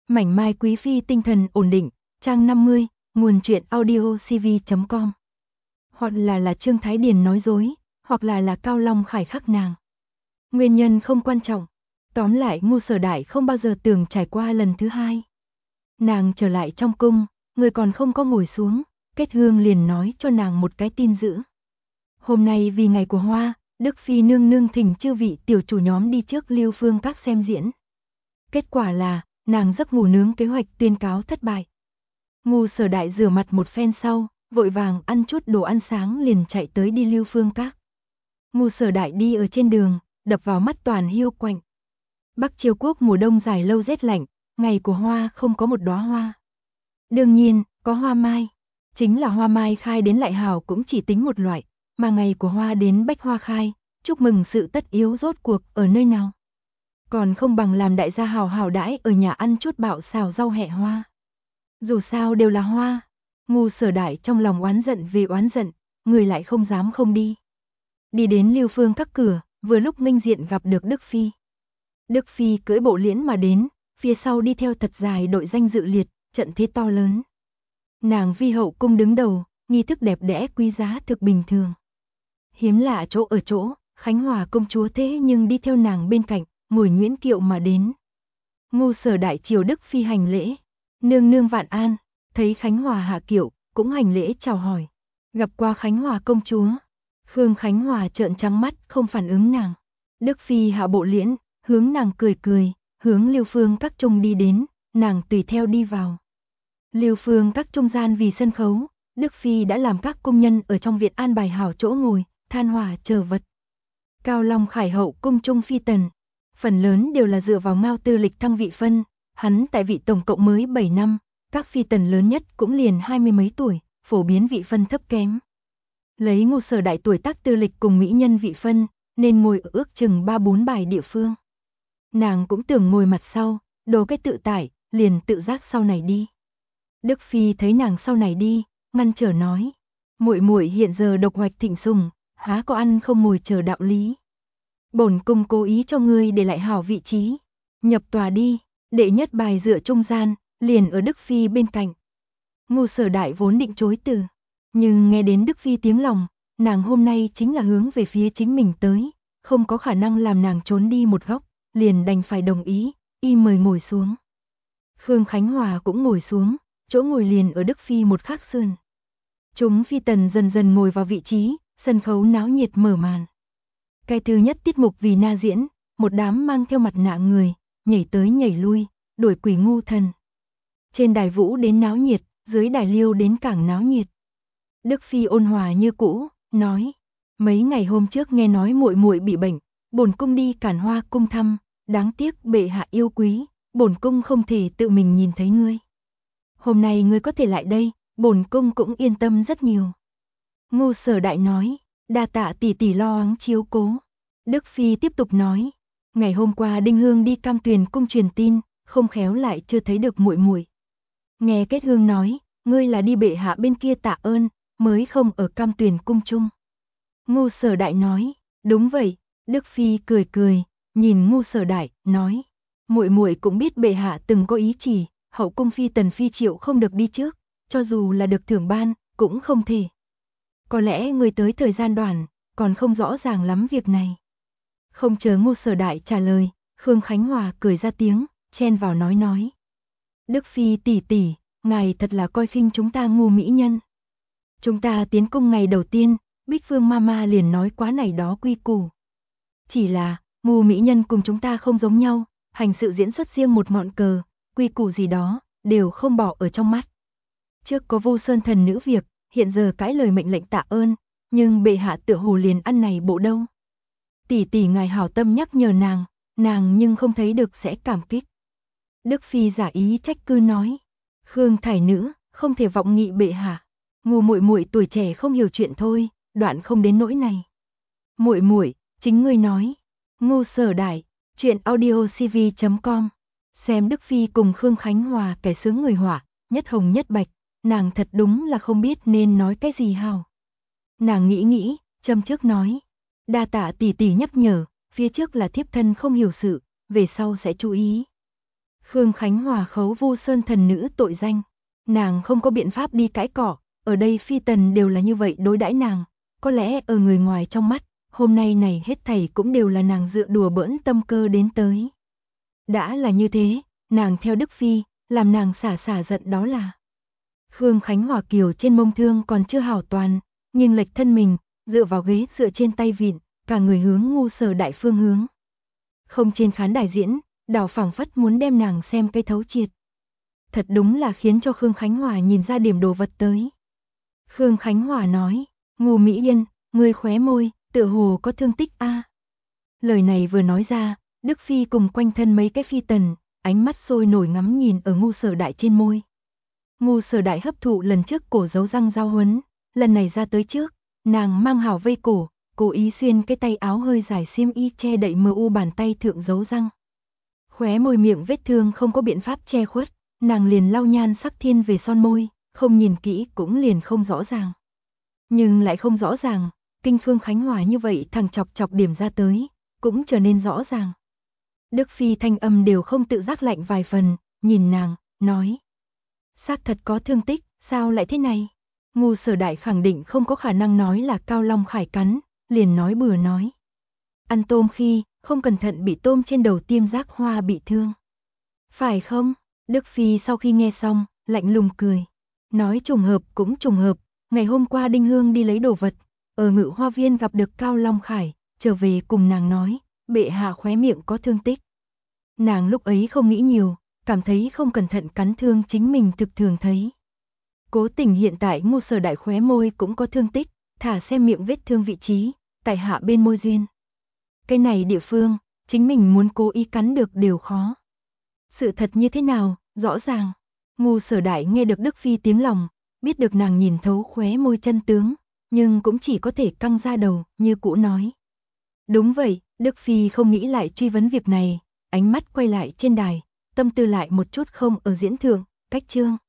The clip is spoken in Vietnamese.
Mảnh mai quý phi tinh thần ổn định, trang 50, nguồn truyện audio cv.com. Hoặc là Trương Thái Điền nói dối, hoặc là Cao Long Khải khắc nàng. Nguyên nhân không quan trọng. Tóm lại Ngu Sở Đại không bao giờ tưởng trải qua lần thứ hai. Nàng trở lại trong cung, người còn không có ngồi xuống, Kết Hương liền nói cho nàng một cái tin dữ. Hôm nay vì ngày của Hoa, Đức Phi nương nương thỉnh chư vị tiểu chủ nhóm đi trước Lưu Phương Các xem diễn. Kết quả là, nàng giấc ngủ nướng kế hoạch tuyên cáo thất bại. Ngu Sở Đại rửa mặt một phen sau, vội vàng ăn chút đồ ăn sáng liền chạy tới đi Lưu Phương Các. Ngu Sở Đại đi ở trên đường, đập vào mắt toàn hiu quạnh. Bắc Triều Quốc mùa đông dài lâu rét lạnh, ngày của Hoa không có một đóa hoa. Đương nhiên, có hoa mai. Chính là hoa mai khai đến lại hảo cũng chỉ tính một loại, mà ngày của Hoa đến bách hoa khai, chúc mừng sự tất yếu rốt cuộc ở nơi nào. Còn không bằng làm đại gia hào hào đãi ở nhà ăn chút bạo xào rau hẹ hoa. Dù sao đều là hoa. Ngu Sở Đại trong lòng oán giận vì oán giận, người lại không dám không đi. Đi đến Lưu Phương Các cửa, vừa lúc nghênh diện gặp được Đức Phi. Đức Phi cưỡi bộ liễn mà đến, phía sau đi theo thật dài đội danh dự liệt, trận thế to lớn. Nàng vi hậu cung đứng đầu, nghi thức đẹp đẽ quý giá thực bình thường. Hiếm lạ chỗ ở chỗ, Khánh Hòa công chúa thế nhưng đi theo nàng bên cạnh, ngồi nguyễn kiệu mà đến. Ngu Sở Đại triều Đức Phi hành lễ, nương nương vạn an, thấy Khánh Hòa hạ kiệu, cũng hành lễ chào hỏi. Gặp qua Khánh Hòa công chúa, Khương Khánh Hòa trợn trắng mắt không phản ứng nàng. Đức Phi hạ bộ liễn, hướng nàng cười cười, hướng Lưu Phương Các trung đi đến, nàng tùy theo đi vào. Lưu Phương Các trung gian vì sân khấu, Đức Phi đã làm các công nhân ở trong viện an bài hảo chỗ ngồi, than hỏa chờ vật. Cao Long Khải hậu cung trung phi tần, phần lớn đều là dựa vào Ngao Tư Lịch thăng vị phân, hắn tại vị tổng cộng mới 7 năm, các phi tần lớn nhất cũng liền 20 mấy tuổi, phổ biến vị phân thấp kém. Lấy Ngu Sở Đại tuổi tác Tư Lịch cùng mỹ nhân vị phân, nên ngồi ở ước chừng 3-4 bài địa phương. Nàng cũng tưởng ngồi mặt sau, đồ cái tự tại, liền tự giác sau này đi. Đức Phi thấy nàng sau này đi, ngăn trở nói, muội muội hiện giờ độc hoạch thịnh sùng, há có ăn không ngồi chờ đạo lý. Bổn cung cố ý cho ngươi để lại hảo vị trí, nhập tòa đi. Đệ nhất bài dựa trung gian, liền ở Đức Phi bên cạnh. Ngu Sở Đại vốn định chối từ, nhưng nghe đến Đức Phi tiếng lòng, nàng hôm nay chính là hướng về phía chính mình tới, không có khả năng làm nàng trốn đi một góc, liền đành phải đồng ý, y mời ngồi xuống. Khương Khánh Hòa cũng ngồi xuống, chỗ ngồi liền ở Đức Phi một khắc sườn. Chúng phi tần dần dần ngồi vào vị trí, sân khấu náo nhiệt mở màn. Cái thứ nhất tiết mục vì na diễn, một đám mang theo mặt nạ người, nhảy tới nhảy lui, đuổi quỷ ngu thần. Trên đài vũ đến náo nhiệt, dưới đài liêu đến càng náo nhiệt. Đức Phi ôn hòa như cũ, nói, mấy ngày hôm trước nghe nói muội muội bị bệnh, bổn cung đi Cản Hoa cung thăm, đáng tiếc bệ hạ yêu quý, bổn cung không thể tự mình nhìn thấy ngươi. Hôm nay ngươi có thể lại đây, bổn cung cũng yên tâm rất nhiều. Ngu Sở Đại nói, đa tạ tỷ tỷ lo lắng chiếu cố. Đức Phi tiếp tục nói, ngày hôm qua Đinh Hương đi Cam Tuyền cung truyền tin, không khéo lại chưa thấy được muội muội. Nghe Kết Hương nói, ngươi là đi bệ hạ bên kia tạ ơn, mới không ở Cam Tuyền cung chung. Ngu Sở Đại nói, đúng vậy. Đức Phi cười cười, nhìn Ngu Sở Đại, nói, muội muội cũng biết bệ hạ từng có ý chỉ, hậu cung phi tần phi triệu không được đi trước, cho dù là được thưởng ban, cũng không thể. Có lẽ người tới thời gian đoạn, còn không rõ ràng lắm việc này. Không chờ Ngu Sở Đại trả lời, Khương Khánh Hòa cười ra tiếng, chen vào nói. Đức Phi tỷ tỷ, ngài thật là coi khinh chúng ta ngu mỹ nhân. Chúng ta tiến cung ngày đầu tiên, Bích Phương Mama liền nói quá này đó quy củ. Chỉ là, ngu mỹ nhân cùng chúng ta không giống nhau, hành sự diễn xuất riêng một ngọn cờ, quy củ gì đó, đều không bỏ ở trong mắt. Trước có Vô Sơn thần nữ việc, hiện giờ cãi lời mệnh lệnh tạ ơn, nhưng bệ hạ tựa hồ liền ăn này bộ đâu. Tỷ tỷ ngài hảo tâm nhắc nhở nàng nhưng không thấy được sẽ cảm kích. Đức Phi giả ý trách cứ nói, Khương thải nữ, không thể vọng nghị bệ hạ, ngu muội muội tuổi trẻ không hiểu chuyện thôi, đoạn không đến nỗi này. Muội muội, chính ngươi nói. Ngu Sở Đại, truyện audio cv.com. Xem Đức Phi cùng Khương Khánh Hòa kẻ sướng người họa, nhất hồng nhất bạch, nàng thật đúng là không biết nên nói cái gì hào. Nàng nghĩ, châm trước nói, đa tạ tỷ tỷ nhắc nhở, phía trước là thiếp thân không hiểu sự, về sau sẽ chú ý. Khương Khánh Hòa khấu Vu Sơn thần nữ tội danh. Nàng không có biện pháp đi cãi cọ, ở đây phi tần đều là như vậy đối đãi nàng, có lẽ ở người ngoài trong mắt, hôm nay này hết thảy cũng đều là nàng dựa đùa bỡn tâm cơ đến tới. Đã là như thế, nàng theo Đức Phi, làm nàng xả giận đó là. Khương Khánh Hòa kiều trên mông thương còn chưa hảo toàn, nghiêng lệch thân mình, dựa vào ghế dựa trên tay vịn, cả người hướng Ngu Sở Đại phương hướng. Không trên khán đài diễn, đảo phảng phất muốn đem nàng xem cái thấu triệt. Thật đúng là khiến cho Khương Khánh Hòa nhìn ra điểm đồ vật tới. Khương Khánh Hòa nói, Ngô Mỹ Yên, ngươi khóe môi, tựa hồ có thương tích a. Lời này vừa nói ra, Đức Phi cùng quanh thân mấy cái phi tần, ánh mắt sôi nổi ngắm nhìn ở Ngu Sở Đại trên môi. Ngu Sở Đại hấp thụ lần trước cổ giấu răng giao huấn, lần này ra tới trước, nàng mang hảo vây cổ, cố ý xuyên cái tay áo hơi dài xiêm y che đậy mờ u bàn tay thượng giấu răng. Khóe môi miệng vết thương không có biện pháp che khuất, nàng liền lau nhan sắc thiên về son môi, không nhìn kỹ cũng liền không rõ ràng. Nhưng lại không rõ ràng, kinh Khương Khánh Hòa như vậy thằng chọc điểm ra tới, cũng trở nên rõ ràng. Đức Phi thanh âm đều không tự giác lạnh vài phần, nhìn nàng, nói. Xác thật có thương tích, sao lại thế này? Ngu Sở Đại khẳng định không có khả năng nói là Cao Long Khải cắn, liền nói bừa nói. Ăn tôm khi, không cẩn thận bị tôm trên đầu tiêm giác hoa bị thương. Phải không? Đức Phi sau khi nghe xong, lạnh lùng cười. Nói trùng hợp cũng trùng hợp, ngày hôm qua Đinh Hương đi lấy đồ vật, ở Ngự Hoa Viên gặp được Cao Long Khải, trở về cùng nàng nói, bệ hạ khóe miệng có thương tích. Nàng lúc ấy không nghĩ nhiều, cảm thấy không cẩn thận cắn thương chính mình thực thường thấy. Cố tình hiện tại Ngu Sở Đại khóe môi cũng có thương tích, thả xem miệng vết thương vị trí, tại hạ bên môi duyên. Cái này địa phương, chính mình muốn cố ý cắn được đều khó. Sự thật như thế nào, rõ ràng. Ngu Sở Đại nghe được Đức Phi tiếng lòng, biết được nàng nhìn thấu khóe môi chân tướng, nhưng cũng chỉ có thể căng ra đầu, như cũ nói. Đúng vậy, Đức Phi không nghĩ lại truy vấn việc này, ánh mắt quay lại trên đài, tâm tư lại một chút không ở diễn thượng, cách chương.